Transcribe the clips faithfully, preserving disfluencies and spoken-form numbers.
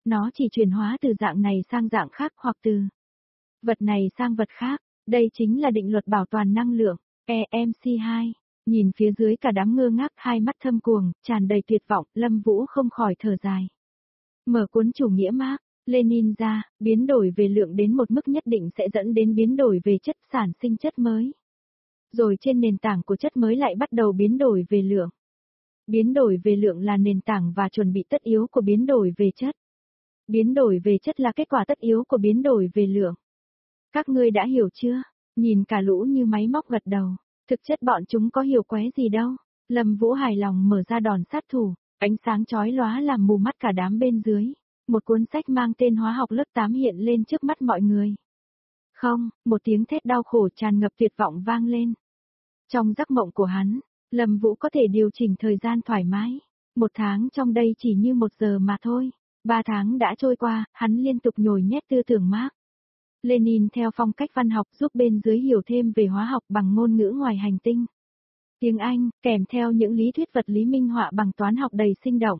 Nó chỉ chuyển hóa từ dạng này sang dạng khác hoặc từ vật này sang vật khác. Đây chính là định luật bảo toàn năng lượng. e em xê hai. Nhìn phía dưới cả đám ngơ ngác, hai mắt thâm cuồng, tràn đầy tuyệt vọng, Lâm Vũ không khỏi thở dài. Mở cuốn chủ nghĩa Mác Lênin ra, biến đổi về lượng đến một mức nhất định sẽ dẫn đến biến đổi về chất, sản sinh chất mới. Rồi trên nền tảng của chất mới lại bắt đầu biến đổi về lượng. Biến đổi về lượng là nền tảng và chuẩn bị tất yếu của biến đổi về chất. Biến đổi về chất là kết quả tất yếu của biến đổi về lượng. Các ngươi đã hiểu chưa? Nhìn cả lũ như máy móc gật đầu. Thực chất bọn chúng có hiểu qué gì đâu. Lâm Vũ hài lòng mở ra đòn sát thủ, ánh sáng chói lóa làm mù mắt cả đám bên dưới. Một cuốn sách mang tên Hóa học lớp tám hiện lên trước mắt mọi người. Không, một tiếng thét đau khổ tràn ngập tuyệt vọng vang lên. Trong giấc mộng của hắn, Lâm Vũ có thể điều chỉnh thời gian thoải mái. Một tháng trong đây chỉ như một giờ mà thôi. Ba tháng đã trôi qua, hắn liên tục nhồi nhét tư tưởng Mác Lênin theo phong cách văn học giúp bên dưới hiểu thêm về hóa học bằng ngôn ngữ ngoài hành tinh. Tiếng Anh, kèm theo những lý thuyết vật lý minh họa bằng toán học đầy sinh động.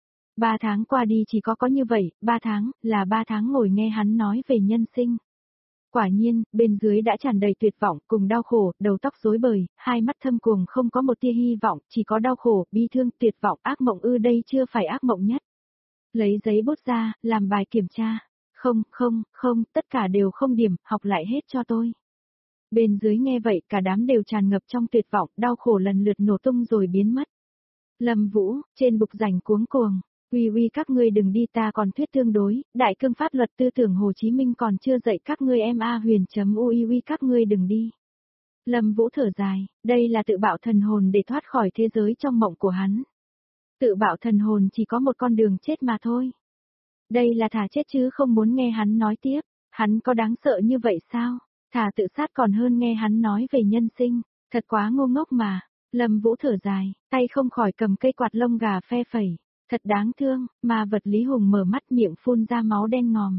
Ba tháng qua đi chỉ có có như vậy, ba tháng, là ba tháng ngồi nghe hắn nói về nhân sinh. Quả nhiên, bên dưới đã tràn đầy tuyệt vọng, cùng đau khổ, đầu tóc rối bời, hai mắt thâm cuồng không có một tia hy vọng, chỉ có đau khổ, bi thương, tuyệt vọng, ác mộng ư đây chưa phải ác mộng nhất. Lấy giấy bút ra, làm bài kiểm tra. Không, không, không, tất cả đều không điểm, học lại hết cho tôi. Bên dưới nghe vậy cả đám đều tràn ngập trong tuyệt vọng, đau khổ lần lượt nổ tung rồi biến mất. Lâm Vũ, trên bục giành cuống cuồng. Uy uy các ngươi đừng đi ta còn thuyết tương đối, đại cương pháp luật tư tưởng Hồ Chí Minh còn chưa dạy các ngươi em a huyền chấm uy uy các ngươi đừng đi. Lâm Vũ thở dài, đây là tự bạo thần hồn để thoát khỏi thế giới trong mộng của hắn. Tự bạo thần hồn chỉ có một con đường chết mà thôi. Đây là thà chết chứ không muốn nghe hắn nói tiếp, hắn có đáng sợ như vậy sao? Thà tự sát còn hơn nghe hắn nói về nhân sinh, thật quá ngu ngốc mà. Lâm Vũ thở dài, tay không khỏi cầm cây quạt lông gà phe phẩy. Thật đáng thương, mà vật Lý Hùng mở mắt miệng phun ra máu đen ngòm.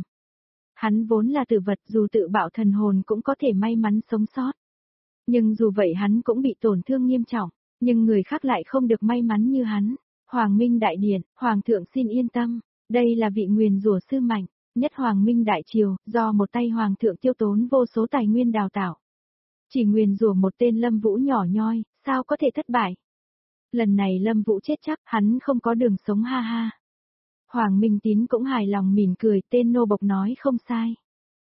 Hắn vốn là tử vật dù tự bạo thần hồn cũng có thể may mắn sống sót. Nhưng dù vậy hắn cũng bị tổn thương nghiêm trọng, nhưng người khác lại không được may mắn như hắn. Hoàng Minh Đại Điện, Hoàng thượng xin yên tâm, đây là vị nguyền rủa sư mạnh, nhất Hoàng Minh Đại Triều, do một tay Hoàng thượng tiêu tốn vô số tài nguyên đào tạo. Chỉ nguyền rủa một tên Lâm Vũ nhỏ nhoi, sao có thể thất bại? Lần này Lâm Vũ chết chắc, hắn không có đường sống ha ha. Hoàng Minh Tín cũng hài lòng mỉm cười, tên nô bộc nói không sai.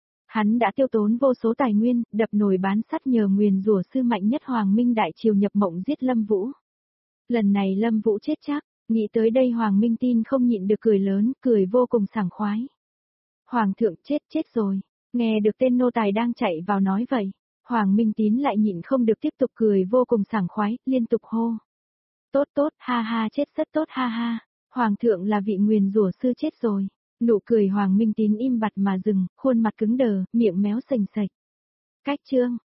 Hắn đã tiêu tốn vô số tài nguyên, đập nồi bán sắt nhờ nguyền rủa sư mạnh nhất Hoàng Minh Đại Triều nhập mộng giết Lâm Vũ. Lần này Lâm Vũ chết chắc, nghĩ tới đây Hoàng Minh Tín không nhịn được cười lớn, cười vô cùng sảng khoái. Hoàng thượng chết chết rồi, nghe được tên nô tài đang chạy vào nói vậy. Hoàng Minh Tín lại nhịn không được tiếp tục cười vô cùng sảng khoái, liên tục hô. Tốt tốt, ha ha chết rất tốt ha ha, Hoàng thượng là vị nguyền rủa sư chết rồi. Nụ cười Hoàng Minh Tín im bặt mà dừng, khuôn mặt cứng đờ, miệng méo sành sạch. Cách chương.